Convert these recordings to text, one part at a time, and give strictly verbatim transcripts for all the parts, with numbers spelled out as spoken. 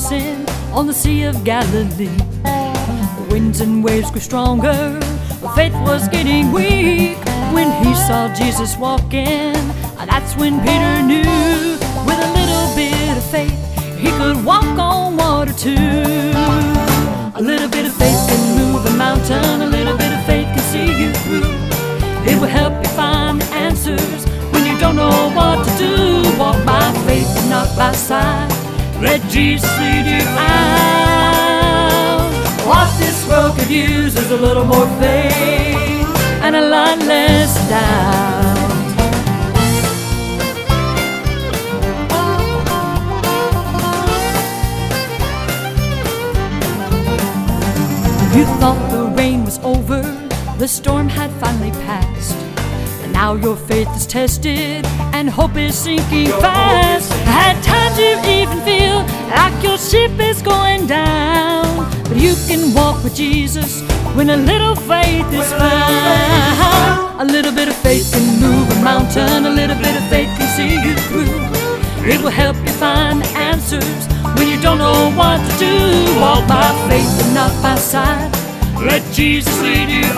crossing on the Sea of Galilee. The winds and waves grew stronger, but faith was getting weak. When he saw Jesus walking, that's when Peter knew, with a little bit of faith, he could walk on water too. A little bit of faith can move a mountain, a little bit of faith can see you through. It will help you find the answers when you don't know what to do. Walk by faith and not by sight. Let Jesus lead you out. What this world could use is a little more faith and a lot less doubt. You thought the rain was over, the storm had finally passed, but now your faith is tested and hope is sinking fast. At times you even feel like your ship is going down, but you can walk with Jesus when a little faith is found. A little bit of faith can move a mountain, a little bit of faith can see you through. It will help you find the answers when you don't know what to do. Walk by faith and not by sight. Let Jesus lead you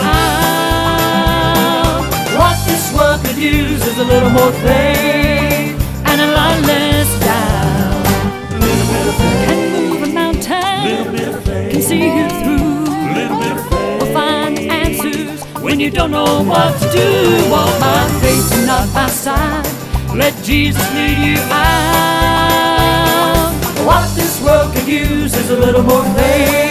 out. What this world could use is a little more faith and a lot less doubt. A little bit of faith can move a mountain, little bit of faith can see you through. A little bit of faith will find the answers when you don't know what to do. Walk by faith and not by sight. Let Jesus lead you out. What this world could use is a little more faith